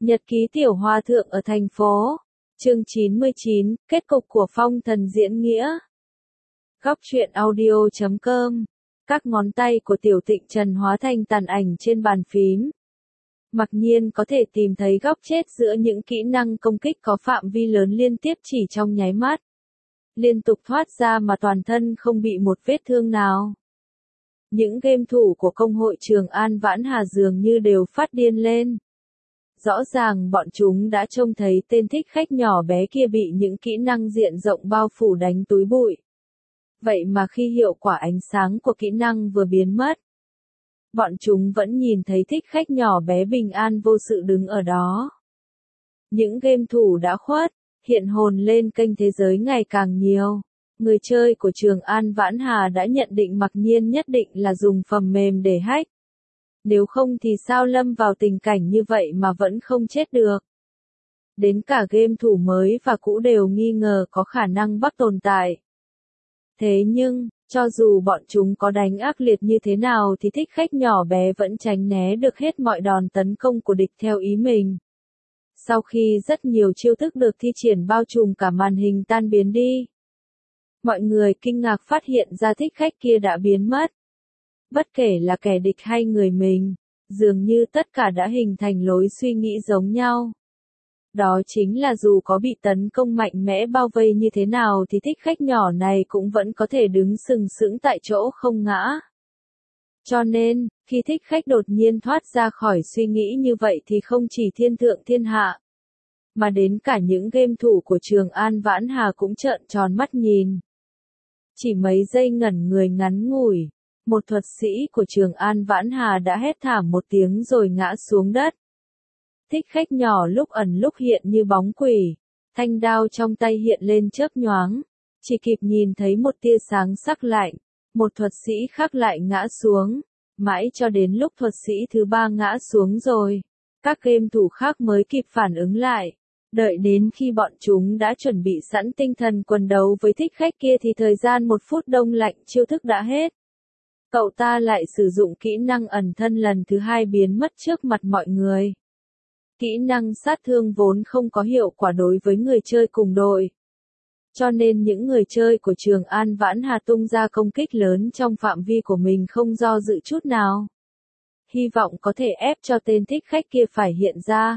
Nhật ký tiểu hòa thượng ở thành phố. Chương 99, kết cục của phong thần diễn nghĩa. Góc truyện audio.com. Các ngón tay của Tiểu Tịnh Trần hóa thành tàn ảnh trên bàn phím. Mặc nhiên có thể tìm thấy góc chết giữa những kỹ năng công kích có phạm vi lớn liên tiếp chỉ trong nháy mắt. Liên tục thoát ra mà toàn thân không bị một vết thương nào. Những game thủ của công hội Trường An Vãn Hà dường như đều phát điên lên. Rõ ràng bọn chúng đã trông thấy tên thích khách nhỏ bé kia bị những kỹ năng diện rộng bao phủ đánh túi bụi. Vậy mà khi hiệu quả ánh sáng của kỹ năng vừa biến mất, bọn chúng vẫn nhìn thấy thích khách nhỏ bé bình an vô sự đứng ở đó. Những game thủ đã khuất, hiện hồn lên kênh thế giới ngày càng nhiều. Người chơi của Trường An Vãn Hà đã nhận định Mặc Nhiên nhất định là dùng phần mềm để hack. Nếu không thì sao lâm vào tình cảnh như vậy mà vẫn không chết được. Đến cả game thủ mới và cũ đều nghi ngờ có khả năng bug tồn tại. Thế nhưng, cho dù bọn chúng có đánh ác liệt như thế nào thì thích khách nhỏ bé vẫn tránh né được hết mọi đòn tấn công của địch theo ý mình. Sau khi rất nhiều chiêu thức được thi triển bao trùm cả màn hình tan biến đi, mọi người kinh ngạc phát hiện ra thích khách kia đã biến mất. Bất kể là kẻ địch hay người mình, dường như tất cả đã hình thành lối suy nghĩ giống nhau. Đó chính là dù có bị tấn công mạnh mẽ bao vây như thế nào thì thích khách nhỏ này cũng vẫn có thể đứng sừng sững tại chỗ không ngã. Cho nên, khi thích khách đột nhiên thoát ra khỏi suy nghĩ như vậy thì không chỉ thiên thượng thiên hạ, mà đến cả những game thủ của Trường An Vãn Hà cũng trợn tròn mắt nhìn. Chỉ mấy giây ngẩn người ngắn ngủi, một thuật sĩ của Trường An Vãn Hà đã hét thảm một tiếng rồi ngã xuống đất. Thích khách nhỏ lúc ẩn lúc hiện như bóng quỷ, thanh đao trong tay hiện lên chớp nhoáng, chỉ kịp nhìn thấy một tia sáng sắc lạnh, một thuật sĩ khác lại ngã xuống, mãi cho đến lúc thuật sĩ thứ ba ngã xuống rồi, các game thủ khác mới kịp phản ứng lại. Đợi đến khi bọn chúng đã chuẩn bị sẵn tinh thần quần đấu với thích khách kia thì thời gian 1 phút đông lạnh chiêu thức đã hết. Cậu ta lại sử dụng kỹ năng ẩn thân lần thứ 2 biến mất trước mặt mọi người. Kỹ năng sát thương vốn không có hiệu quả đối với người chơi cùng đội. Cho nên những người chơi của Trường An Vãn Hà tung ra công kích lớn trong phạm vi của mình không do dự chút nào. Hy vọng có thể ép cho tên thích khách kia phải hiện ra.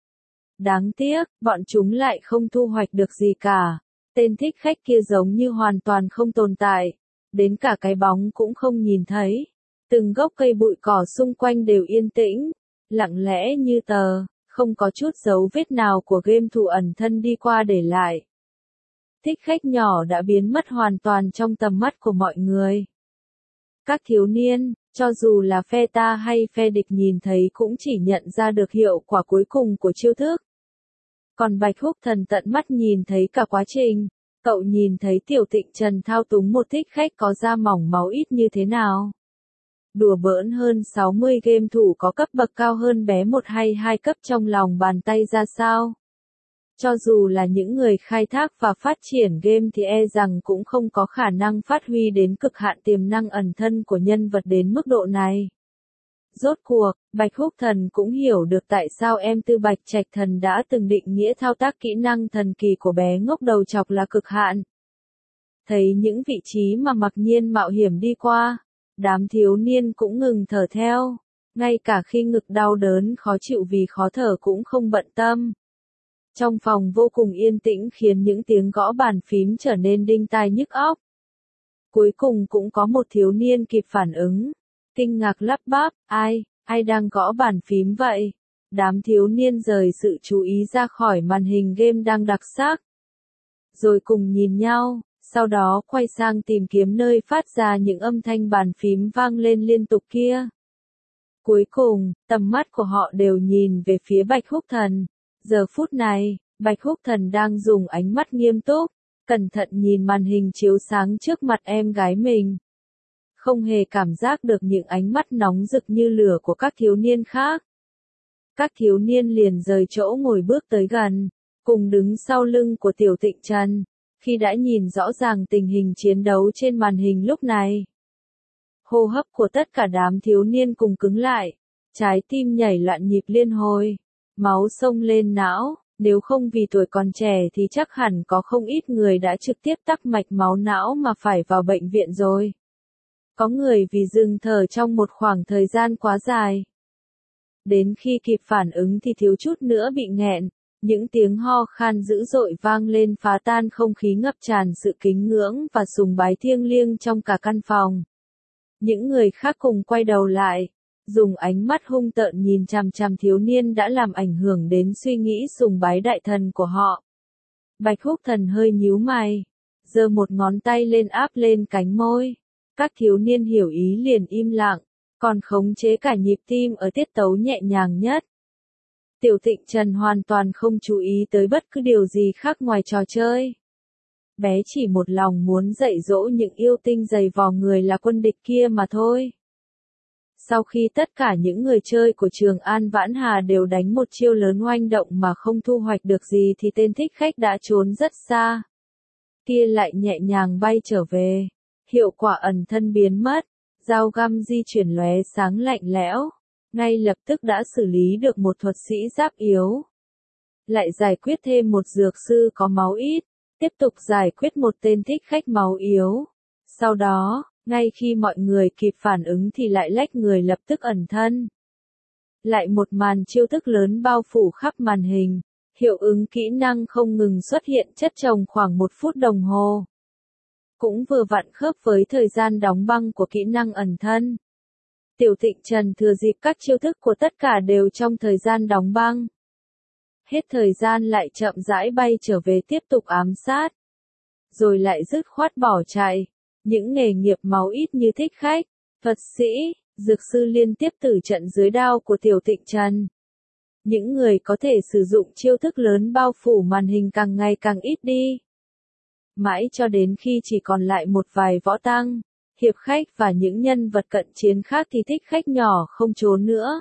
Đáng tiếc, bọn chúng lại không thu hoạch được gì cả. Tên thích khách kia giống như hoàn toàn không tồn tại. Đến cả cái bóng cũng không nhìn thấy. Từng gốc cây bụi cỏ xung quanh đều yên tĩnh, lặng lẽ như tờ, không có chút dấu vết nào của game thủ ẩn thân đi qua để lại. Thích khách nhỏ đã biến mất hoàn toàn trong tầm mắt của mọi người. Các thiếu niên, cho dù là phe ta hay phe địch nhìn thấy cũng chỉ nhận ra được hiệu quả cuối cùng của chiêu thức. Còn Bạch Húc Thần tận mắt nhìn thấy cả quá trình, cậu nhìn thấy Tiểu Tịnh Trần thao túng một thích khách có da mỏng máu ít như thế nào. Đùa bỡn hơn 60 game thủ có cấp bậc cao hơn bé 1 hay 2 cấp trong lòng bàn tay ra sao. Cho dù là những người khai thác và phát triển game thì e rằng cũng không có khả năng phát huy đến cực hạn tiềm năng ẩn thân của nhân vật đến mức độ này. Rốt cuộc, Bạch Húc Thần cũng hiểu được tại sao em Tư Bạch Trạch Thần đã từng định nghĩa thao tác kỹ năng thần kỳ của bé ngốc đầu chọc là cực hạn. Thấy những vị trí mà Mặc Nhiên mạo hiểm đi qua, đám thiếu niên cũng ngừng thở theo, ngay cả khi ngực đau đớn khó chịu vì khó thở cũng không bận tâm. Trong phòng vô cùng yên tĩnh khiến những tiếng gõ bàn phím trở nên đinh tai nhức óc. Cuối cùng cũng có một thiếu niên kịp phản ứng, kinh ngạc lắp bắp, ai đang gõ bàn phím vậy? Đám thiếu niên rời sự chú ý ra khỏi màn hình game đang đặc sắc. Rồi cùng nhìn nhau, sau đó quay sang tìm kiếm nơi phát ra những âm thanh bàn phím vang lên liên tục kia. Cuối cùng, tầm mắt của họ đều nhìn về phía Bạch Húc Thần. Giờ phút này, Bạch Húc Thần đang dùng ánh mắt nghiêm túc, cẩn thận nhìn màn hình chiếu sáng trước mặt em gái mình. Không hề cảm giác được những ánh mắt nóng rực như lửa của các thiếu niên khác. Các thiếu niên liền rời chỗ ngồi bước tới gần, cùng đứng sau lưng của Tiểu Tịnh Trần, khi đã nhìn rõ ràng tình hình chiến đấu trên màn hình lúc này. Hô hấp của tất cả đám thiếu niên cùng cứng lại, trái tim nhảy loạn nhịp liên hồi. máu xông lên não, nếu không vì tuổi còn trẻ thì chắc hẳn có không ít người đã trực tiếp tắc mạch máu não mà phải vào bệnh viện rồi. Có người vì dừng thở trong một khoảng thời gian quá dài. Đến khi kịp phản ứng thì thiếu chút nữa bị nghẹn, những tiếng ho khan dữ dội vang lên phá tan không khí ngập tràn sự kính ngưỡng và sùng bái thiêng liêng trong cả căn phòng. Những người khác cùng quay đầu lại, dùng ánh mắt hung tợn nhìn chằm chằm thiếu niên đã làm ảnh hưởng đến suy nghĩ sùng bái đại thần của họ. Bạch Húc Thần hơi nhíu mày, giơ một ngón tay lên áp lên cánh môi. Các thiếu niên hiểu ý liền im lặng, còn khống chế cả nhịp tim ở tiết tấu nhẹ nhàng nhất. Tiểu Tịnh Trần hoàn toàn không chú ý tới bất cứ điều gì khác ngoài trò chơi. Bé chỉ một lòng muốn dạy dỗ những yêu tinh giày vò người là quân địch kia mà thôi. Sau khi tất cả những người chơi của Trường An Vãn Hà đều đánh một chiêu lớn oanh động mà không thu hoạch được gì thì tên thích khách đã trốn rất xa. Kia lại nhẹ nhàng bay trở về. Hiệu quả ẩn thân biến mất, dao găm di chuyển lóe sáng lạnh lẽo, ngay lập tức đã xử lý được một thuật sĩ giáp yếu. Lại giải quyết thêm một dược sư có máu ít, tiếp tục giải quyết một tên thích khách máu yếu. Sau đó, ngay khi mọi người kịp phản ứng thì lại lách người lập tức ẩn thân. Lại một màn chiêu thức lớn bao phủ khắp màn hình, hiệu ứng kỹ năng không ngừng xuất hiện chất chồng khoảng 1 phút đồng hồ. Cũng vừa vặn khớp với thời gian đóng băng của kỹ năng ẩn thân. Tiểu Tịnh Trần thừa dịp các chiêu thức của tất cả đều trong thời gian đóng băng. Hết thời gian lại chậm rãi bay trở về tiếp tục ám sát. Rồi lại dứt khoát bỏ chạy. Những nghề nghiệp máu ít như thích khách, thuật sĩ, dược sư liên tiếp tử trận dưới đao của Tiểu Tịnh Trần. Những người có thể sử dụng chiêu thức lớn bao phủ màn hình càng ngày càng ít đi. Mãi cho đến khi chỉ còn lại một vài võ tăng, hiệp khách và những nhân vật cận chiến khác thì thích khách nhỏ không trốn nữa.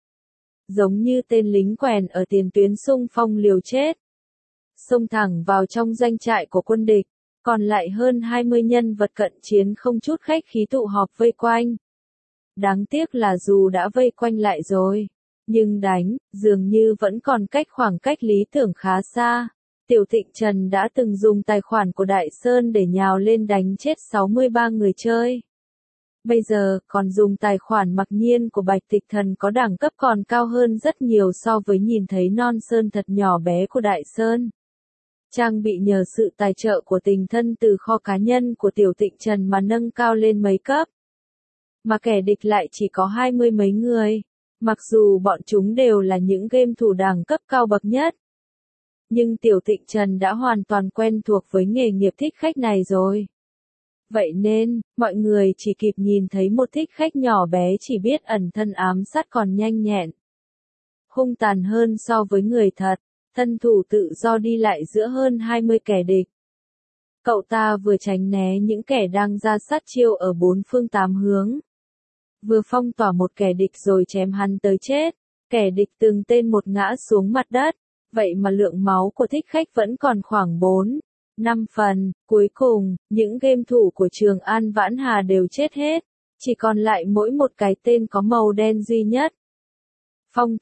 Giống như tên lính quèn ở tiền tuyến xung phong liều chết. Xông thẳng vào trong doanh trại của quân địch, còn lại hơn 20 nhân vật cận chiến không chút khách khí tụ họp vây quanh. Đáng tiếc là dù đã vây quanh lại rồi, nhưng đánh, dường như vẫn còn cách khoảng cách lý tưởng khá xa. Tiểu Tịnh Trần đã từng dùng tài khoản của Đại Sơn để nhào lên đánh chết 63 người chơi. Bây giờ, còn dùng tài khoản mặc nhiên của Bạch Tịch Thần có đẳng cấp còn cao hơn rất nhiều so với nhìn thấy non sơn thật nhỏ bé của Đại Sơn. Trang bị nhờ sự tài trợ của tình thân từ kho cá nhân của Tiểu Tịnh Trần mà nâng cao lên mấy cấp. Mà kẻ địch lại chỉ có 20 mấy người, mặc dù bọn chúng đều là những game thủ đẳng cấp cao bậc nhất. Nhưng Tiểu Tịnh Trần đã hoàn toàn quen thuộc với nghề nghiệp thích khách này rồi. Vậy nên, mọi người chỉ kịp nhìn thấy một thích khách nhỏ bé chỉ biết ẩn thân ám sát còn nhanh nhẹn. Hung tàn hơn so với người thật, thân thủ tự do đi lại giữa hơn 20 kẻ địch. Cậu ta vừa tránh né những kẻ đang ra sát chiêu ở 4 phương 8 hướng. Vừa phong tỏa một kẻ địch rồi chém hắn tới chết, kẻ địch từng tên một ngã xuống mặt đất. Vậy mà lượng máu của thích khách vẫn còn khoảng 4-5 phần, cuối cùng, những game thủ của Trường An Vãn Hà đều chết hết, chỉ còn lại mỗi một cái tên có màu đen duy nhất. Phong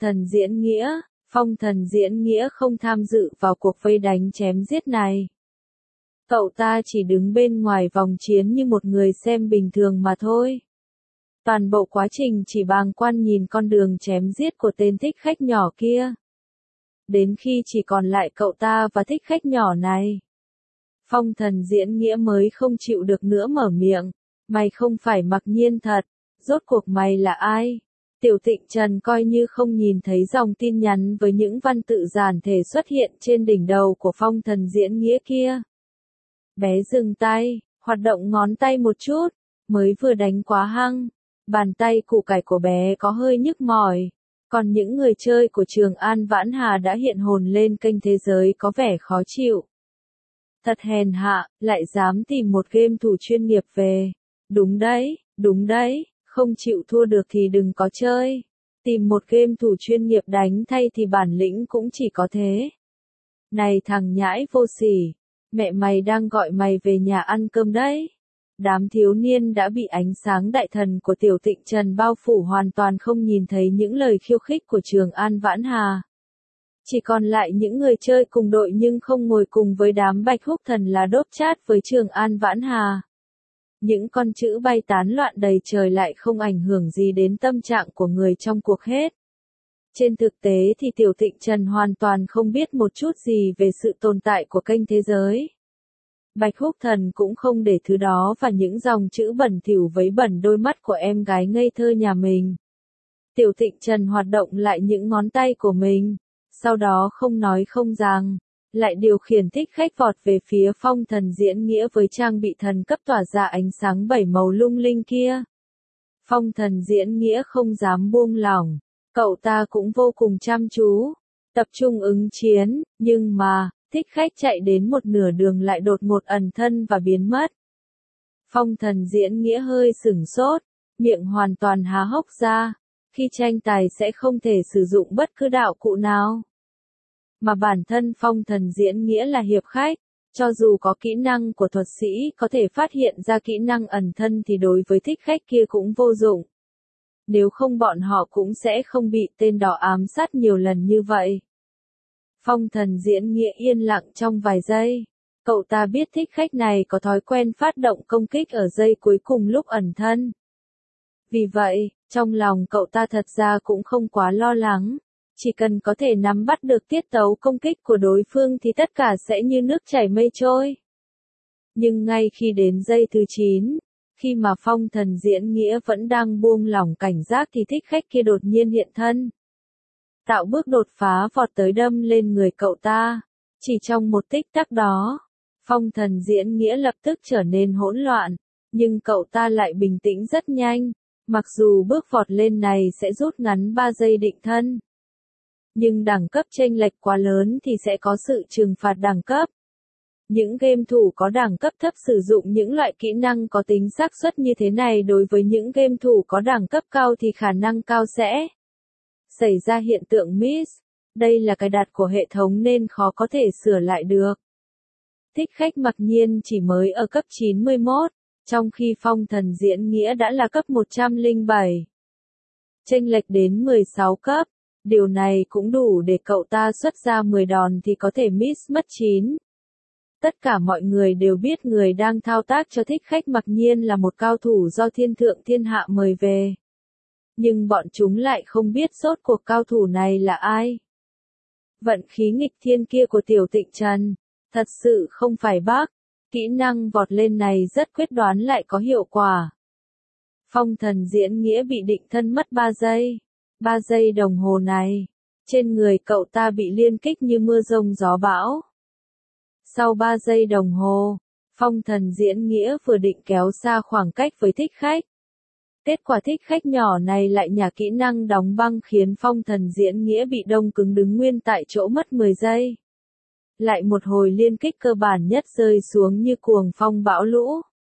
Thần Diễn Nghĩa không tham dự vào cuộc vây đánh chém giết này. Cậu ta chỉ đứng bên ngoài vòng chiến như một người xem bình thường mà thôi. Toàn bộ quá trình chỉ bàng quan nhìn con đường chém giết của tên thích khách nhỏ kia. Đến khi chỉ còn lại cậu ta và thích khách nhỏ này. Phong Thần Diễn Nghĩa mới không chịu được nữa mở miệng. Mày không phải mặc nhiên thật, rốt cuộc mày là ai? Tiểu Tịnh Trần coi như không nhìn thấy dòng tin nhắn với những văn tự giản thể xuất hiện trên đỉnh đầu của Phong Thần Diễn Nghĩa kia. Bé dừng tay, hoạt động ngón tay một chút, mới vừa đánh quá hăng. Bàn tay củ cải của bé có hơi nhức mỏi. Còn những người chơi của Trường An Vãn Hà đã hiện hồn lên kênh thế giới có vẻ khó chịu. Thật hèn hạ, lại dám tìm một game thủ chuyên nghiệp về. Đúng đấy, không chịu thua được thì đừng có chơi. Tìm một game thủ chuyên nghiệp đánh thay thì bản lĩnh cũng chỉ có thế. Này thằng nhãi vô sỉ, mẹ mày đang gọi mày về nhà ăn cơm đấy. Đám thiếu niên đã bị ánh sáng đại thần của Tiểu Tịnh Trần bao phủ hoàn toàn không nhìn thấy những lời khiêu khích của Trường An Vãn Hà. Chỉ còn lại những người chơi cùng đội nhưng không ngồi cùng với đám Bạch Húc Thần là đốp chát với Trường An Vãn Hà. Những con chữ bay tán loạn đầy trời lại không ảnh hưởng gì đến tâm trạng của người trong cuộc hết. Trên thực tế thì Tiểu Tịnh Trần hoàn toàn không biết một chút gì về sự tồn tại của kênh thế giới. Bạch Húc Thần cũng không để thứ đó và những dòng chữ bẩn thỉu vấy bẩn đôi mắt của em gái ngây thơ nhà mình. Tiểu Tịnh Trần hoạt động lại những ngón tay của mình, sau đó không nói không rằng, lại điều khiển thích khách vọt về phía Phong Thần Diễn Nghĩa với trang bị thần cấp tỏa ra ánh sáng 7 màu lung linh kia. Phong Thần Diễn Nghĩa không dám buông lỏng, cậu ta cũng vô cùng chăm chú, tập trung ứng chiến, nhưng mà, thích khách chạy đến một nửa đường lại đột ngột ẩn thân và biến mất. Phong Thần Diễn Nghĩa hơi sửng sốt, miệng hoàn toàn há hốc ra, khi tranh tài sẽ không thể sử dụng bất cứ đạo cụ nào. Mà bản thân Phong Thần Diễn Nghĩa là hiệp khách, cho dù có kỹ năng của thuật sĩ có thể phát hiện ra kỹ năng ẩn thân thì đối với thích khách kia cũng vô dụng. Nếu không bọn họ cũng sẽ không bị tên đỏ ám sát nhiều lần như vậy. Phong Thần Diễn Nghĩa yên lặng trong vài giây. Cậu ta biết thích khách này có thói quen phát động công kích ở giây cuối cùng lúc ẩn thân. Vì vậy, trong lòng cậu ta thật ra cũng không quá lo lắng. Chỉ cần có thể nắm bắt được tiết tấu công kích của đối phương thì tất cả sẽ như nước chảy mây trôi. Nhưng ngay khi đến giây thứ 9, khi mà Phong Thần Diễn Nghĩa vẫn đang buông lỏng cảnh giác thì thích khách kia đột nhiên hiện thân. Tạo bước đột phá vọt tới đâm lên người cậu ta. Chỉ trong một tích tắc đó, Phong Thần Diễn Nghĩa lập tức trở nên hỗn loạn, nhưng cậu ta lại bình tĩnh rất nhanh, mặc dù bước vọt lên này sẽ rút ngắn 3 giây định thân. Nhưng đẳng cấp chênh lệch quá lớn thì sẽ có sự trừng phạt đẳng cấp. Những game thủ có đẳng cấp thấp sử dụng những loại kỹ năng có tính xác suất như thế này đối với những game thủ có đẳng cấp cao thì khả năng cao sẽ xảy ra hiện tượng miss. Đây là cài đặt của hệ thống nên khó có thể sửa lại được. Thích khách mặc nhiên chỉ mới ở cấp 91, trong khi Phong Thần Diễn Nghĩa đã là cấp 107. Chênh lệch đến 16 cấp, điều này cũng đủ để cậu ta xuất ra 10 đòn thì có thể miss mất 9. Tất cả mọi người đều biết người đang thao tác cho thích khách mặc nhiên là một cao thủ do Thiên Thượng Thiên Hạ mời về. Nhưng bọn chúng lại không biết rốt cuộc cao thủ này là ai. Vận khí nghịch thiên kia của Tiểu Tịnh Trần, thật sự không phải bug, kỹ năng vọt lên này rất quyết đoán lại có hiệu quả. Phong Thần Diễn Nghĩa bị định thân mất 3 giây. 3 giây đồng hồ này, trên người cậu ta bị liên kích như mưa rông gió bão. Sau 3 giây đồng hồ, Phong Thần Diễn Nghĩa vừa định kéo xa khoảng cách với thích khách. Kết quả thích khách nhỏ này lại nhả kỹ năng đóng băng khiến Phong Thần Diễn Nghĩa bị đông cứng đứng nguyên tại chỗ mất 10 giây. Lại một hồi liên kích cơ bản nhất rơi xuống như cuồng phong bão lũ.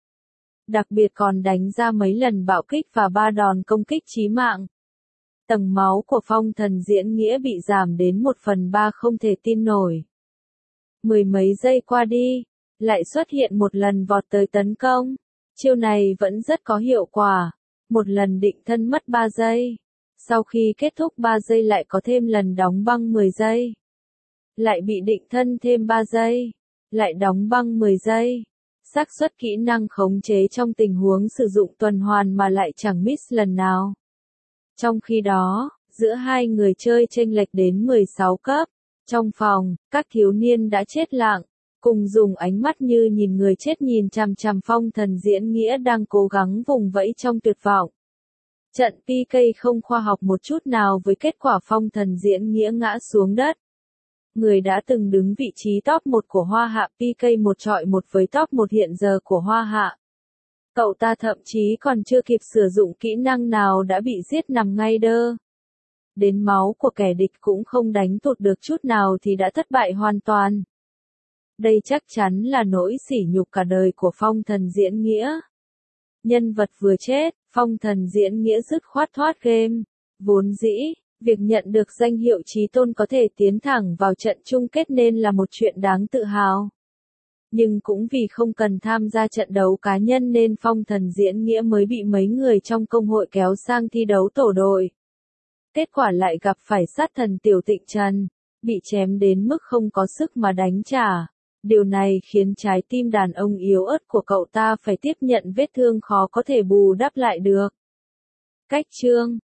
Đặc biệt còn đánh ra mấy lần bạo kích và 3 đòn công kích chí mạng. Tầng máu của Phong Thần Diễn Nghĩa bị giảm đến 1/3 không thể tin nổi. Mười mấy giây qua đi, lại xuất hiện một lần vọt tới tấn công. Chiêu này vẫn rất có hiệu quả. Một lần định thân mất 3 giây. Sau khi kết thúc 3 giây lại có thêm lần đóng băng 10 giây. Lại bị định thân thêm 3 giây. Lại đóng băng 10 giây. Xác suất kỹ năng khống chế trong tình huống sử dụng tuần hoàn mà lại chẳng miss lần nào. Trong khi đó, giữa hai người chơi chênh lệch đến 16 cấp. Trong phòng, các thiếu niên đã chết lặng, cùng dùng ánh mắt như nhìn người chết nhìn chằm chằm Phong Thần Diễn Nghĩa đang cố gắng vùng vẫy trong tuyệt vọng. Trận PK không khoa học một chút nào với kết quả Phong Thần Diễn Nghĩa ngã xuống đất. Người đã từng đứng vị trí top 1 của Hoa Hạ PK 1 chọi 1 với top 1 hiện giờ của Hoa Hạ. Cậu ta thậm chí còn chưa kịp sử dụng kỹ năng nào đã bị giết nằm ngay đơ. Đến máu của kẻ địch cũng không đánh tụt được chút nào thì đã thất bại hoàn toàn. Đây chắc chắn là nỗi sỉ nhục cả đời của Phong Thần Diễn Nghĩa. Nhân vật vừa chết, Phong Thần Diễn Nghĩa dứt khoát thoát game. Vốn dĩ, việc nhận được danh hiệu chí tôn có thể tiến thẳng vào trận chung kết nên là một chuyện đáng tự hào. Nhưng cũng vì không cần tham gia trận đấu cá nhân nên Phong Thần Diễn Nghĩa mới bị mấy người trong công hội kéo sang thi đấu tổ đội. Kết quả lại gặp phải sát thần Tiểu Tịnh Trần. bị chém đến mức không có sức mà đánh trả. Điều này khiến trái tim đàn ông yếu ớt của cậu ta phải tiếp nhận vết thương khó có thể bù đắp lại được. Cách chương